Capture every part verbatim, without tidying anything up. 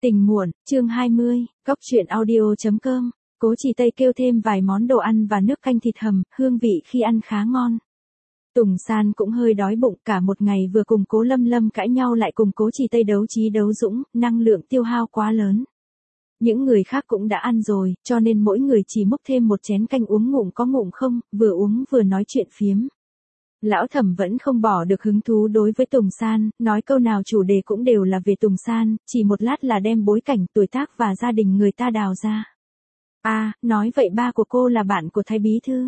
Tình muộn, chương hai mươi, Cóc truyện audio chấm com. Cố Chỉ Tây kêu thêm vài món đồ ăn và nước canh thịt hầm, hương vị khi ăn khá ngon. Tùng San cũng hơi đói bụng, cả một ngày vừa cùng Cố Lâm Lâm cãi nhau lại cùng Cố Chỉ Tây đấu trí đấu dũng, năng lượng tiêu hao quá lớn. Những người khác cũng đã ăn rồi, cho nên mỗi người chỉ múc thêm một chén canh uống ngụm có ngụm không, vừa uống vừa nói chuyện phiếm. Lão Thẩm vẫn không bỏ được hứng thú đối với Tùng San, nói câu nào chủ đề cũng đều là về Tùng San, chỉ một lát là đem bối cảnh, tuổi tác và gia đình người ta đào ra. À, nói vậy ba của cô là bạn của Thái Bí Thư.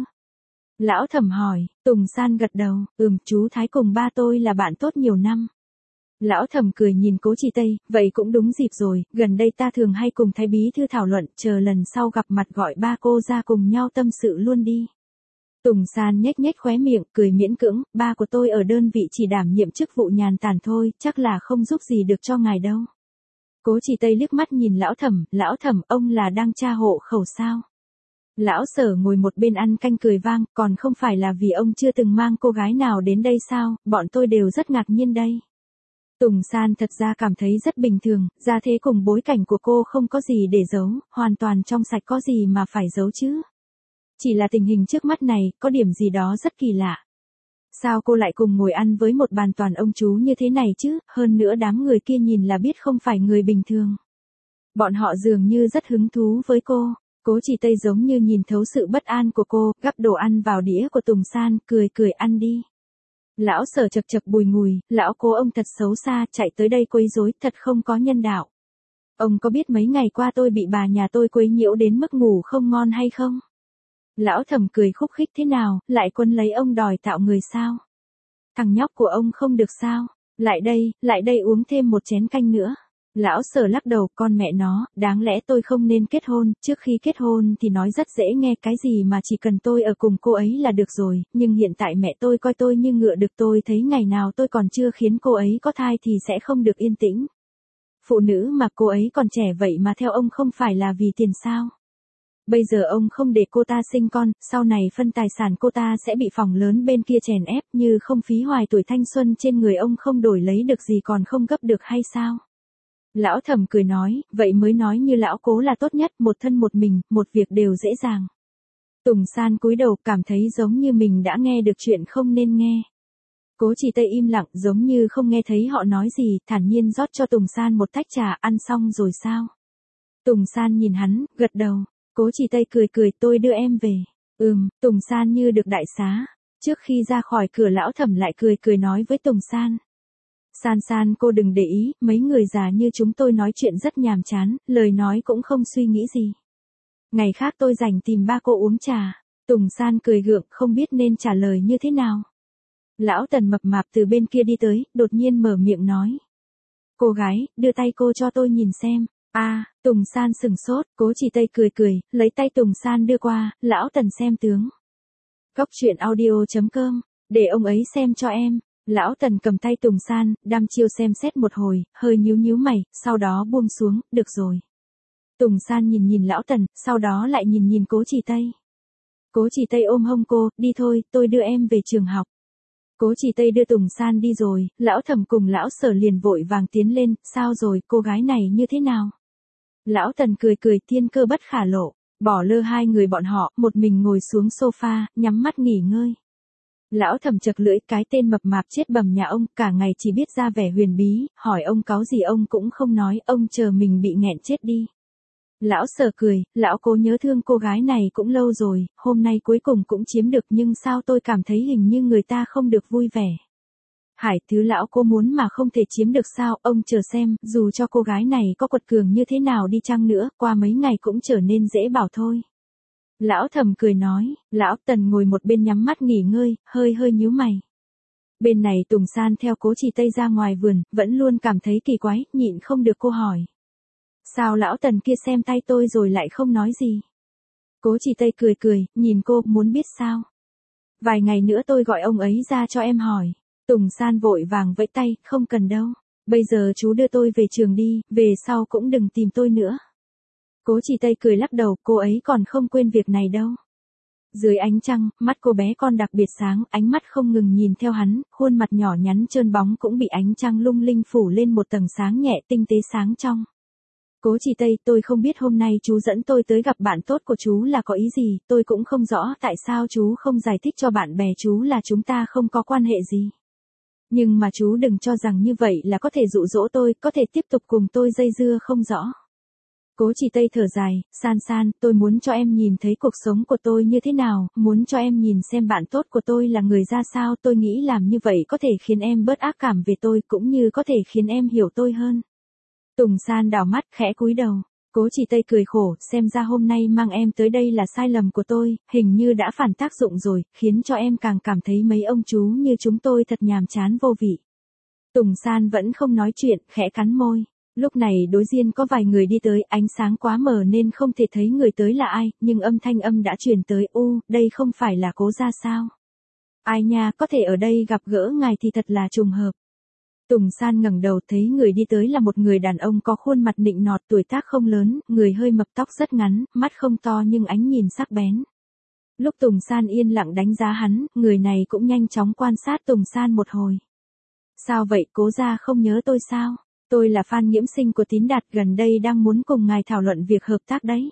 Lão Thẩm hỏi, Tùng San gật đầu, ừm, chú Thái cùng ba tôi là bạn tốt nhiều năm. Lão Thẩm cười nhìn Cố Chỉ Tây, vậy cũng đúng dịp rồi, gần đây ta thường hay cùng Thái Bí Thư thảo luận, chờ lần sau gặp mặt gọi ba cô ra cùng nhau tâm sự luôn đi. Tùng San nhếch nhếch khóe miệng, cười miễn cưỡng, ba của tôi ở đơn vị chỉ đảm nhiệm chức vụ nhàn tản thôi, chắc là không giúp gì được cho ngài đâu. Cố Chỉ Tây liếc mắt nhìn Lão Thẩm, Lão Thẩm, ông là đang tra hộ khẩu sao? Lão Sở ngồi một bên ăn canh cười vang, còn không phải là vì ông chưa từng mang cô gái nào đến đây sao, bọn tôi đều rất ngạc nhiên đây. Tùng San thật ra cảm thấy rất bình thường, gia thế cùng bối cảnh của cô không có gì để giấu, hoàn toàn trong sạch có gì mà phải giấu chứ. Chỉ là tình hình trước mắt này, có điểm gì đó rất kỳ lạ. Sao cô lại cùng ngồi ăn với một bàn toàn ông chú như thế này chứ, hơn nữa đám người kia nhìn là biết không phải người bình thường. Bọn họ dường như rất hứng thú với cô, Cố Chỉ Tây giống như nhìn thấu sự bất an của cô, gắp đồ ăn vào đĩa của Tùng San, cười cười ăn đi. Lão Sở chật chật bùi ngùi, lão Cố ông thật xấu xa, chạy tới đây quấy rối, thật không có nhân đạo. Ông có biết mấy ngày qua tôi bị bà nhà tôi quấy nhiễu đến mức ngủ không ngon hay không? Lão Thẩm cười khúc khích, thế nào, lại quân lấy ông đòi tạo người sao? Thằng nhóc của ông không được sao? Lại đây, lại đây uống thêm một chén canh nữa. Lão Sở lắc đầu, con mẹ nó, đáng lẽ tôi không nên kết hôn, trước khi kết hôn thì nói rất dễ nghe, cái gì mà chỉ cần tôi ở cùng cô ấy là được rồi, nhưng hiện tại mẹ tôi coi tôi như ngựa được, tôi thấy ngày nào tôi còn chưa khiến cô ấy có thai thì sẽ không được yên tĩnh. Phụ nữ mà cô ấy còn trẻ vậy mà theo ông không phải là vì tiền sao? Bây giờ ông không để cô ta sinh con, sau này phân tài sản cô ta sẽ bị phòng lớn bên kia chèn ép, như không phí hoài tuổi thanh xuân trên người ông không đổi lấy được gì còn không gấp được hay sao? Lão Thẩm cười nói, vậy mới nói như lão Cố là tốt nhất, một thân một mình, một việc đều dễ dàng. Tùng San cúi đầu cảm thấy giống như mình đã nghe được chuyện không nên nghe. Cố Chỉ Tây im lặng giống như không nghe thấy họ nói gì, thản nhiên rót cho Tùng San một tách trà, ăn xong rồi sao? Tùng San nhìn hắn, gật đầu. Cố Chỉ Tây cười cười, tôi đưa em về. Ừm, Tùng San như được đại xá. Trước khi ra khỏi cửa Lão Thẩm lại cười cười nói với Tùng San. San San cô đừng để ý, mấy người già như chúng tôi nói chuyện rất nhàm chán, lời nói cũng không suy nghĩ gì. Ngày khác tôi rảnh tìm ba cô uống trà. Tùng San cười gượng, không biết nên trả lời như thế nào. Lão Tần mập mạp từ bên kia đi tới, đột nhiên mở miệng nói. Cô gái, đưa tay cô cho tôi nhìn xem. A, à, Tùng San sừng sốt, Cố Chỉ Tây cười cười, lấy tay Tùng San đưa qua, Lão Tần xem tướng. Cóc truyện audio chấm com, để ông ấy xem cho em. Lão Tần cầm tay Tùng San, đăm chiêu xem xét một hồi, hơi nhíu nhíu mày, sau đó buông xuống, được rồi. Tùng San nhìn nhìn Lão Tần, sau đó lại nhìn nhìn Cố Chỉ Tây. Cố Chỉ Tây ôm hông cô, đi thôi, tôi đưa em về trường học. Cố Chỉ Tây đưa Tùng San đi rồi, Lão Thẩm cùng Lão Sở liền vội vàng tiến lên, sao rồi, cô gái này như thế nào? Lão Tần cười cười, thiên cơ bất khả lộ, bỏ lơ hai người bọn họ, một mình ngồi xuống sofa, nhắm mắt nghỉ ngơi. Lão Thẩm chật lưỡi, cái tên mập mạp chết bầm nhà ông, cả ngày chỉ biết ra vẻ huyền bí, hỏi ông cáu gì ông cũng không nói, ông chờ mình bị nghẹn chết đi. Lão Sở cười, lão Cố nhớ thương cô gái này cũng lâu rồi, hôm nay cuối cùng cũng chiếm được, nhưng sao tôi cảm thấy hình như người ta không được vui vẻ. Hải, thứ lão Cố muốn mà không thể chiếm được sao, ông chờ xem, dù cho cô gái này có quật cường như thế nào đi chăng nữa, qua mấy ngày cũng trở nên dễ bảo thôi. Lão Thẩm cười nói, Lão Tần ngồi một bên nhắm mắt nghỉ ngơi, hơi hơi nhíu mày. Bên này Tùng San theo Cố Chỉ Tây ra ngoài vườn, vẫn luôn cảm thấy kỳ quái, nhịn không được cô hỏi. Sao Lão Tần kia xem tay tôi rồi lại không nói gì? Cố Chỉ Tây cười cười, nhìn cô, muốn biết sao? Vài ngày nữa tôi gọi ông ấy ra cho em hỏi. Tùng San vội vàng vẫy tay, không cần đâu. Bây giờ chú đưa tôi về trường đi, về sau cũng đừng tìm tôi nữa. Cố Chỉ Tây cười lắc đầu, cô ấy còn không quên việc này đâu. Dưới ánh trăng, mắt cô bé con đặc biệt sáng, ánh mắt không ngừng nhìn theo hắn, khuôn mặt nhỏ nhắn trơn bóng cũng bị ánh trăng lung linh phủ lên một tầng sáng nhẹ tinh tế sáng trong. Cố Chỉ Tây, tôi không biết hôm nay chú dẫn tôi tới gặp bạn tốt của chú là có ý gì, tôi cũng không rõ tại sao chú không giải thích cho bạn bè chú là chúng ta không có quan hệ gì. Nhưng mà chú đừng cho rằng như vậy là có thể dụ dỗ tôi, có thể tiếp tục cùng tôi dây dưa không rõ. Cố Chỉ Tây thở dài, San San, tôi muốn cho em nhìn thấy cuộc sống của tôi như thế nào, muốn cho em nhìn xem bạn tốt của tôi là người ra sao, tôi nghĩ làm như vậy có thể khiến em bớt ác cảm về tôi, cũng như có thể khiến em hiểu tôi hơn. Tùng San đảo mắt khẽ cúi đầu, Cố Chỉ Tây cười khổ, xem ra hôm nay mang em tới đây là sai lầm của tôi, hình như đã phản tác dụng rồi, khiến cho em càng cảm thấy mấy ông chú như chúng tôi thật nhàm chán vô vị. Tùng San vẫn không nói chuyện, khẽ cắn môi. Lúc này đối diện có vài người đi tới, ánh sáng quá mờ nên không thể thấy người tới là ai, nhưng âm thanh âm đã truyền tới, u, đây không phải là Cố gia sao? Ai nha, có thể ở đây gặp gỡ ngài thì thật là trùng hợp. Tùng San ngẩng đầu thấy người đi tới là một người đàn ông có khuôn mặt nịnh nọt, tuổi tác không lớn, người hơi mập, tóc rất ngắn, mắt không to nhưng ánh nhìn sắc bén. Lúc Tùng San yên lặng đánh giá hắn, người này cũng nhanh chóng quan sát Tùng San một hồi. Sao vậy, Cố gia không nhớ tôi sao? Tôi là Phan Nghiễm Sinh của Tín Đạt, gần đây đang muốn cùng ngài thảo luận việc hợp tác đấy.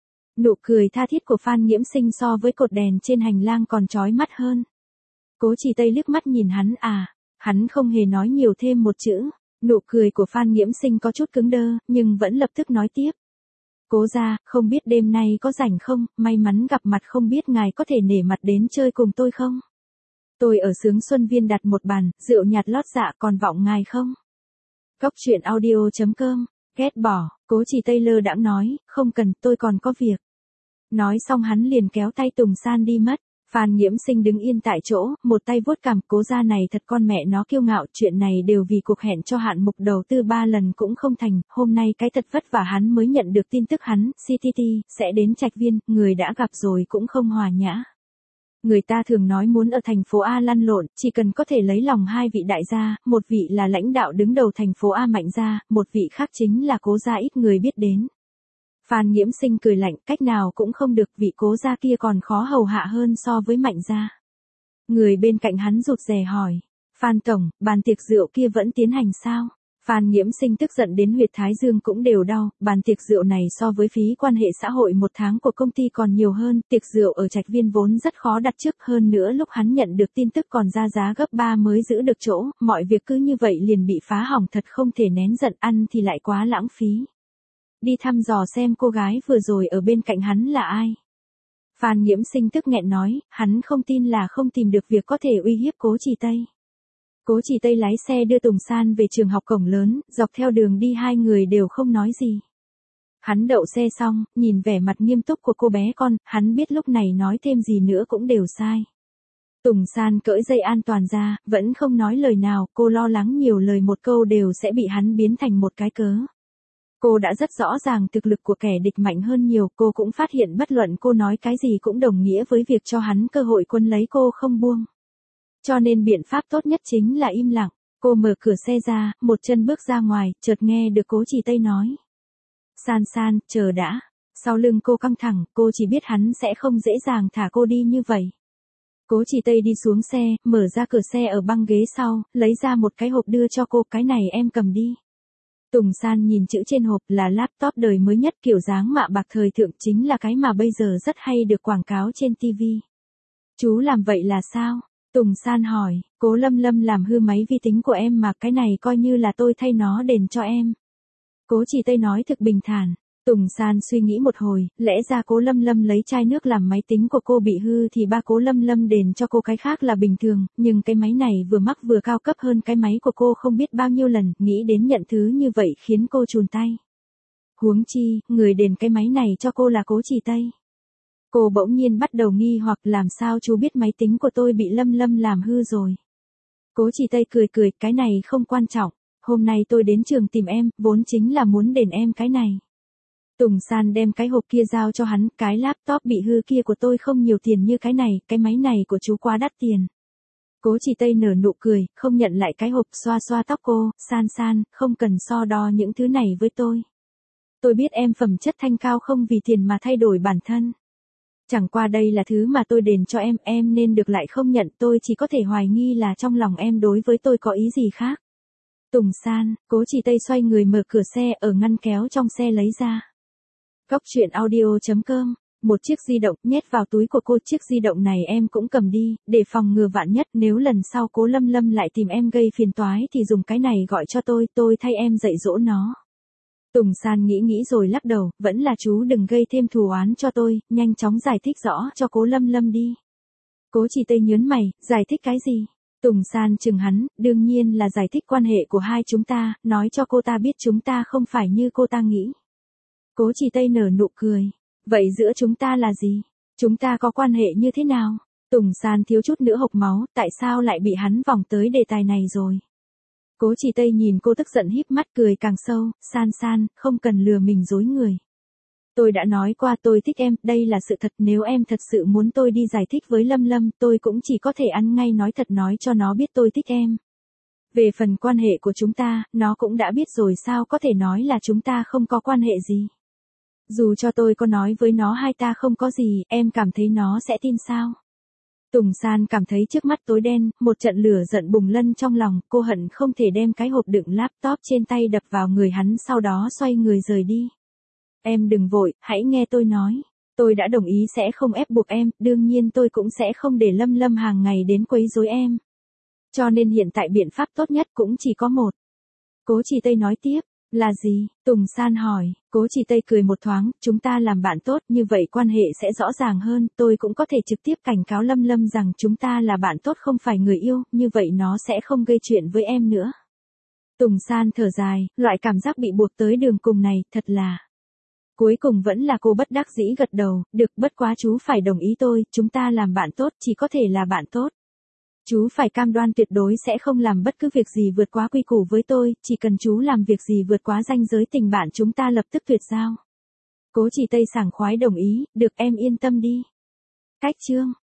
Nụ cười tha thiết của Phan Nghiễm Sinh so với cột đèn trên hành lang còn chói mắt hơn. Cố Chỉ Tây liếc mắt nhìn hắn, à, hắn không hề nói nhiều thêm một chữ. Nụ cười của Phan Nghiễm Sinh có chút cứng đơ, nhưng vẫn lập tức nói tiếp. Cố gia, không biết đêm nay có rảnh không, may mắn gặp mặt, không biết ngài có thể nể mặt đến chơi cùng tôi không? Tôi ở Sướng Xuân Viên đặt một bàn, rượu nhạt lót dạ, còn vọng ngài không? Góc truyện audio chấm com, ghét bỏ, Cố Chỉ Tây lơ đãng nói, không cần, tôi còn có việc. Nói xong hắn liền kéo tay Tùng San đi mất. Phan Nghiễm Sinh đứng yên tại chỗ, một tay vuốt cằm, Cố gia này thật con mẹ nó kiêu ngạo, chuyện này đều vì cuộc hẹn cho hạng mục đầu tư ba lần cũng không thành, hôm nay cái thật vất vả hắn mới nhận được tin tức hắn, xê tê tê, sẽ đến Trạch Viên, người đã gặp rồi cũng không hòa nhã. Người ta thường nói muốn ở thành phố A lăn lộn, chỉ cần có thể lấy lòng hai vị đại gia, một vị là lãnh đạo đứng đầu thành phố A Mạnh gia, một vị khác chính là Cố gia ít người biết đến. Phan Nghiễm Sinh cười lạnh, cách nào cũng không được, vị Cố gia kia còn khó hầu hạ hơn so với Mạnh gia. Người bên cạnh hắn rụt rè hỏi, Phan tổng, bàn tiệc rượu kia vẫn tiến hành sao? Phan Nghiễm Sinh tức giận đến huyệt thái dương cũng đều đau, bàn tiệc rượu này so với phí quan hệ xã hội một tháng của công ty còn nhiều hơn, tiệc rượu ở Trạch Viên vốn rất khó đặt trước, hơn nữa lúc hắn nhận được tin tức còn ra giá gấp ba mới giữ được chỗ, mọi việc cứ như vậy liền bị phá hỏng, thật không thể nén giận, ăn thì lại quá lãng phí. Đi thăm dò xem cô gái vừa rồi ở bên cạnh hắn là ai. Phan Nghiễm Sinh tức nghẹn nói, hắn không tin là không tìm được việc có thể uy hiếp Cố Chỉ Tây. Cố Chỉ Tây lái xe đưa Tùng San về trường học cổng lớn, dọc theo đường đi hai người đều không nói gì. Hắn đậu xe xong, nhìn vẻ mặt nghiêm túc của cô bé con, hắn biết lúc này nói thêm gì nữa cũng đều sai. Tùng San cởi dây an toàn ra, vẫn không nói lời nào, cô lo lắng nhiều lời một câu đều sẽ bị hắn biến thành một cái cớ. Cô đã rất rõ ràng thực lực của kẻ địch mạnh hơn nhiều, cô cũng phát hiện bất luận cô nói cái gì cũng đồng nghĩa với việc cho hắn cơ hội quân lấy cô không buông. Cho nên biện pháp tốt nhất chính là im lặng. Cô mở cửa xe ra, một chân bước ra ngoài, chợt nghe được Cố Chỉ Tây nói. San San, chờ đã. Sau lưng cô căng thẳng, cô chỉ biết hắn sẽ không dễ dàng thả cô đi như vậy. Cố Chỉ Tây đi xuống xe, mở ra cửa xe ở băng ghế sau, lấy ra một cái hộp đưa cho cô, cái này em cầm đi. Tùng San nhìn chữ trên hộp là laptop đời mới nhất, kiểu dáng mạ bạc thời thượng, chính là cái mà bây giờ rất hay được quảng cáo trên ti vi. Chú làm vậy là sao? Tùng San hỏi, Cố Lâm Lâm làm hư máy vi tính của em mà, cái này coi như là tôi thay nó đền cho em. Cố Chỉ Tây nói thực bình thản. Tùng San suy nghĩ một hồi, lẽ ra Cố Lâm Lâm lấy chai nước làm máy tính của cô bị hư thì ba Cố Lâm Lâm đền cho cô cái khác là bình thường, nhưng cái máy này vừa mắc vừa cao cấp hơn cái máy của cô không biết bao nhiêu lần, nghĩ đến nhận thứ như vậy khiến cô chùn tay. Huống chi, người đền cái máy này cho cô là Cố Chỉ Tây. Cô bỗng nhiên bắt đầu nghi hoặc làm sao chú biết máy tính của tôi bị Lâm Lâm làm hư rồi. Cố Chỉ Tây cười cười, cái này không quan trọng, hôm nay tôi đến trường tìm em, vốn chính là muốn đền em cái này. Tùng San đem cái hộp kia giao cho hắn, cái laptop bị hư kia của tôi không nhiều tiền như cái này, cái máy này của chú quá đắt tiền. Cố Chỉ Tây nở nụ cười, không nhận lại cái hộp, xoa xoa tóc cô, San San, không cần so đo những thứ này với tôi. Tôi biết em phẩm chất thanh cao không vì tiền mà thay đổi bản thân. Chẳng qua đây là thứ mà tôi đền cho em, em nên được lại không nhận, tôi chỉ có thể hoài nghi là trong lòng em đối với tôi có ý gì khác. Tùng San, Cố Chỉ Tây xoay người mở cửa xe ở ngăn kéo trong xe lấy ra. Cóc truyện audio chấm com, một chiếc di động nhét vào túi của cô. Chiếc di động này em cũng cầm đi, để phòng ngừa vạn nhất nếu lần sau Cố Lâm Lâm lại tìm em gây phiền toái thì dùng cái này gọi cho tôi, tôi thay em dạy dỗ nó. Tùng San nghĩ nghĩ rồi lắc đầu, vẫn là chú đừng gây thêm thù oán cho tôi, nhanh chóng giải thích rõ cho Cố Lâm Lâm đi. Cố Chỉ Tây nhớn mày, giải thích cái gì? Tùng San chừng hắn, đương nhiên là giải thích quan hệ của hai chúng ta, nói cho cô ta biết chúng ta không phải như cô ta nghĩ. Cố Chỉ Tây nở nụ cười. Vậy giữa chúng ta là gì? Chúng ta có quan hệ như thế nào? Tùng San thiếu chút nữa hộc máu, tại sao lại bị hắn vòng tới đề tài này rồi? Cố Chỉ Tây nhìn cô tức giận híp mắt cười càng sâu, San San, không cần lừa mình dối người. Tôi đã nói qua tôi thích em, đây là sự thật, nếu em thật sự muốn tôi đi giải thích với Lâm Lâm, tôi cũng chỉ có thể ăn ngay nói thật nói cho nó biết tôi thích em. Về phần quan hệ của chúng ta, nó cũng đã biết rồi, sao có thể nói là chúng ta không có quan hệ gì. Dù cho tôi có nói với nó hai ta không có gì, em cảm thấy nó sẽ tin sao? Tùng San cảm thấy trước mắt tối đen, một trận lửa giận bùng lên trong lòng, cô hận không thể đem cái hộp đựng laptop trên tay đập vào người hắn, sau đó xoay người rời đi. Em đừng vội, hãy nghe tôi nói. Tôi đã đồng ý sẽ không ép buộc em, đương nhiên tôi cũng sẽ không để Lâm Lâm hàng ngày đến quấy rối em. Cho nên hiện tại biện pháp tốt nhất cũng chỉ có một. Cố Chỉ Tây nói tiếp, là gì? Tùng San hỏi. Cố Chỉ Tây cười một thoáng, chúng ta làm bạn tốt, như vậy quan hệ sẽ rõ ràng hơn, tôi cũng có thể trực tiếp cảnh cáo Lâm Lâm rằng chúng ta là bạn tốt không phải người yêu, như vậy nó sẽ không gây chuyện với em nữa. Tùng San thở dài, loại cảm giác bị buộc tới đường cùng này, thật là... Cuối cùng vẫn là cô bất đắc dĩ gật đầu, được, bất quá chú phải đồng ý tôi, chúng ta làm bạn tốt, chỉ có thể là bạn tốt. Chú phải cam đoan tuyệt đối sẽ không làm bất cứ việc gì vượt quá quy củ với tôi, chỉ cần chú làm việc gì vượt quá ranh giới tình bạn chúng ta lập tức tuyệt giao. Cố Chỉ Tây sảng khoái đồng ý, được, em yên tâm đi. Cách chương